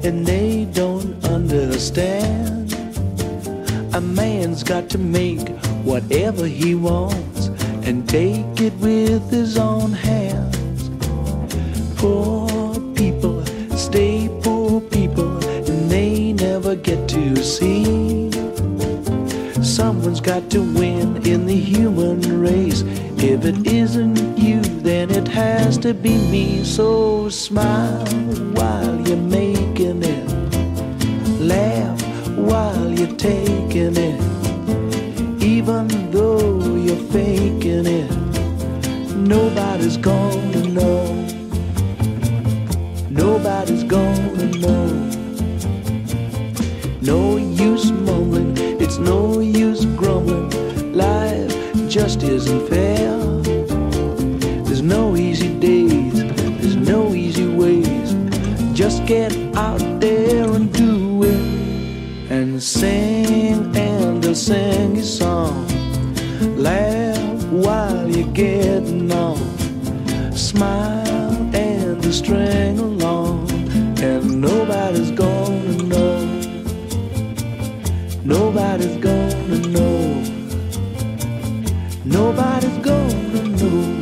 and they don't understand. A man's got to make whatever he wants and take it with his own hands. Poor people stay poor people, and they never get to see. Someone's got to win in the human race. If it isn't you, then it has to be me. So smile while you're making it, laugh while you're taking it. Even though you're faking it, nobody's gonna know. Nobody's gonna know. No use mumbling, it's no use grumbling. Life just isn't fair. There's no easy days, there's no easy ways. Just get out there and do it, and sing and they'll sing your song. Laugh while you're getting on. Smile and they'll string along, and nobody's gonna know. Nobody's gonna know. Nobody's gonna know.